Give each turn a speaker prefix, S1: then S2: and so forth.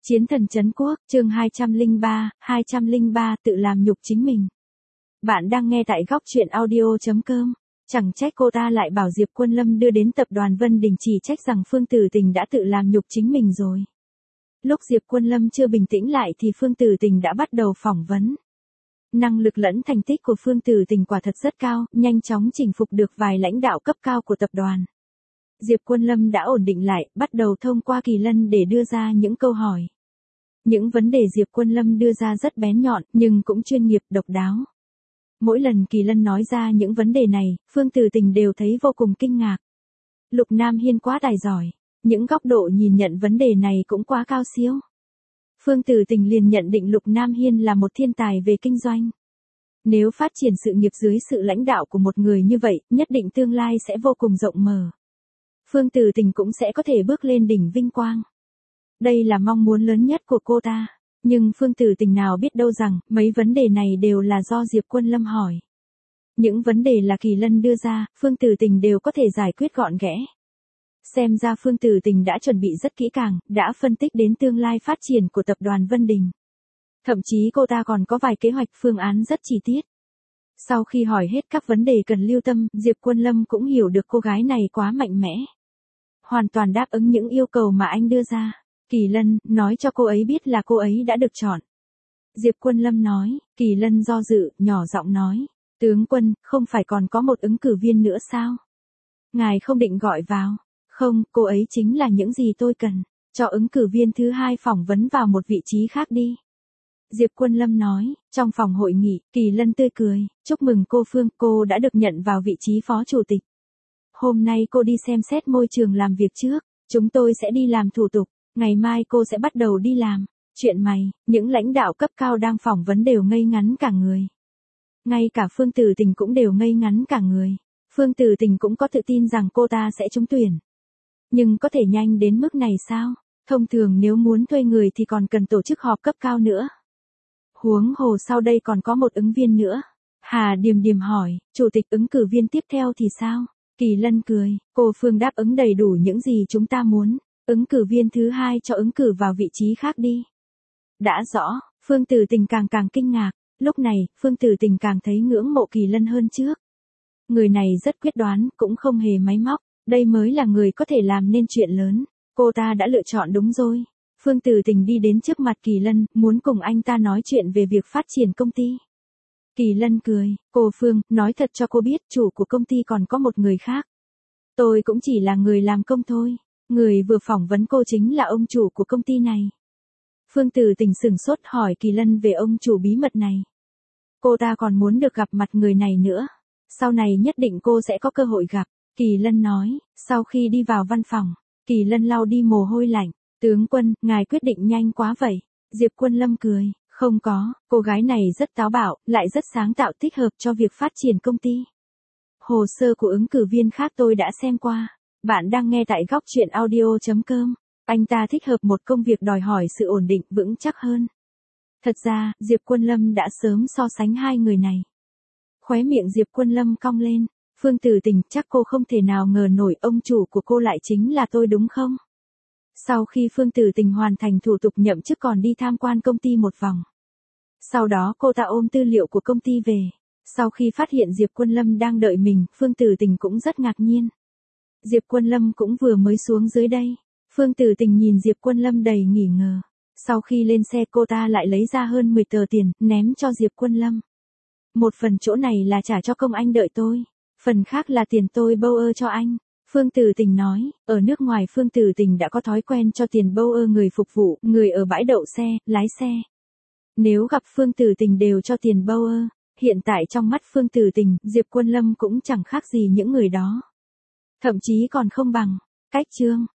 S1: Chiến thần trấn quốc, chương 203 tự làm nhục chính mình. Bạn đang nghe tại góc truyện audio.com. Chẳng trách cô ta lại bảo Diệp Quân Lâm đưa đến tập đoàn Vân Đình, chỉ trách rằng Phương Tử Tình đã tự làm nhục chính mình rồi. Lúc Diệp Quân Lâm chưa bình tĩnh lại thì Phương Tử Tình đã bắt đầu phỏng vấn. Năng lực lẫn thành tích của Phương Tử Tình quả thật rất cao, nhanh chóng chinh phục được vài lãnh đạo cấp cao của tập đoàn. Diệp Quân Lâm đã ổn định lại, bắt đầu thông qua Kỳ Lân để đưa ra những câu hỏi. Những vấn đề Diệp Quân Lâm đưa ra rất bén nhọn, nhưng cũng chuyên nghiệp, độc đáo. Mỗi lần Kỳ Lân nói ra những vấn đề này, Phương Tử Tình đều thấy vô cùng kinh ngạc. Lục Nam Hiên quá tài giỏi, những góc độ nhìn nhận vấn đề này cũng quá cao siêu. Phương Tử Tình liền nhận định Lục Nam Hiên là một thiên tài về kinh doanh. Nếu phát triển sự nghiệp dưới sự lãnh đạo của một người như vậy, nhất định tương lai sẽ vô cùng rộng mở. Phương Tử Tình cũng sẽ có thể bước lên đỉnh vinh quang. Đây là mong muốn lớn nhất của cô ta. Nhưng Phương Tử Tình nào biết đâu rằng, mấy vấn đề này đều là do Diệp Quân Lâm hỏi. Những vấn đề là Kỳ Lân đưa ra, Phương Tử Tình đều có thể giải quyết gọn ghẽ. Xem ra Phương Tử Tình đã chuẩn bị rất kỹ càng, đã phân tích đến tương lai phát triển của tập đoàn Vân Đình. Thậm chí cô ta còn có vài kế hoạch phương án rất chi tiết. Sau khi hỏi hết các vấn đề cần lưu tâm, Diệp Quân Lâm cũng hiểu được cô gái này quá mạnh mẽ. Hoàn toàn đáp ứng những yêu cầu mà anh đưa ra. Kỳ Lân, nói cho cô ấy biết là cô ấy đã được chọn. Diệp Quân Lâm nói. Kỳ Lân do dự, nhỏ giọng nói. Tướng quân, không phải còn có một ứng cử viên nữa sao? Ngài không định gọi vào. Không, cô ấy chính là những gì tôi cần. Cho ứng cử viên thứ hai phỏng vấn vào một vị trí khác đi. Diệp Quân Lâm nói. Trong phòng hội nghị, Kỳ Lân tươi cười. Chúc mừng cô Phương, cô đã được nhận vào vị trí phó chủ tịch. Hôm nay cô đi xem xét môi trường làm việc trước. Chúng tôi sẽ đi làm thủ tục. Ngày mai cô sẽ bắt đầu đi làm. Chuyện mày, những lãnh đạo cấp cao đang phỏng vấn đều ngây ngắn cả người. Ngay cả Phương Tử Tình cũng đều ngây ngắn cả người. Phương Tử Tình cũng có tự tin rằng cô ta sẽ trúng tuyển. Nhưng có thể nhanh đến mức này sao? Thông thường nếu muốn thuê người thì còn cần tổ chức họp cấp cao nữa. Huống hồ sau đây còn có một ứng viên nữa. Hà Điềm Điềm hỏi, chủ tịch ứng cử viên tiếp theo thì sao? Kỳ Lân cười, cô Phương đáp ứng đầy đủ những gì chúng ta muốn. Ứng cử viên thứ hai cho ứng cử vào vị trí khác đi. Đã rõ, Phương Tử Tình càng kinh ngạc. Lúc này, Phương Tử Tình càng thấy ngưỡng mộ Kỳ Lân hơn trước. Người này rất quyết đoán, cũng không hề máy móc. Đây mới là người có thể làm nên chuyện lớn. Cô ta đã lựa chọn đúng rồi. Phương Tử Tình đi đến trước mặt Kỳ Lân, muốn cùng anh ta nói chuyện về việc phát triển công ty. Kỳ Lân cười, cô Phương, nói thật cho cô biết, chủ của công ty còn có một người khác. Tôi cũng chỉ là người làm công thôi. Người vừa phỏng vấn cô chính là ông chủ của công ty này. Phương Tử Tình sửng sốt hỏi Kỳ Lân về ông chủ bí mật này. Cô ta còn muốn được gặp mặt người này nữa. Sau này nhất định cô sẽ có cơ hội gặp. Kỳ Lân nói, sau khi đi vào văn phòng, Kỳ Lân lau đi mồ hôi lạnh. Tướng quân, ngài quyết định nhanh quá vậy. Diệp Quân Lâm cười, không có, cô gái này rất táo bạo, lại rất sáng tạo, thích hợp cho việc phát triển công ty. Hồ sơ của ứng cử viên khác tôi đã xem qua. Bạn đang nghe tại góc truyện audio.com. Anh ta thích hợp một công việc đòi hỏi sự ổn định vững chắc hơn. Thật ra, Diệp Quân Lâm đã sớm so sánh hai người này. Khóe miệng Diệp Quân Lâm cong lên. Phương Tử Tình, chắc cô không thể nào ngờ nổi ông chủ của cô lại chính là tôi đúng không? Sau khi Phương Tử Tình hoàn thành thủ tục nhậm chức còn đi tham quan công ty một vòng. Sau đó cô ta ôm tư liệu của công ty về. Sau khi phát hiện Diệp Quân Lâm đang đợi mình, Phương Tử Tình cũng rất ngạc nhiên. Diệp Quân Lâm cũng vừa mới xuống dưới đây. Phương Tử Tình nhìn Diệp Quân Lâm đầy nghi ngờ. Sau khi lên xe cô ta lại lấy ra hơn 10 tờ tiền, ném cho Diệp Quân Lâm. Một phần chỗ này là trả cho công anh đợi tôi. Phần khác là tiền tôi bâu ơ cho anh. Phương Tử Tình nói, ở nước ngoài Phương Tử Tình đã có thói quen cho tiền bâu ơ người phục vụ, người ở bãi đậu xe, lái xe. Nếu gặp Phương Tử Tình đều cho tiền bâu ơ. Hiện tại trong mắt Phương Tử Tình, Diệp Quân Lâm cũng chẳng khác gì những người đó. Thậm chí còn không bằng. Cách chương.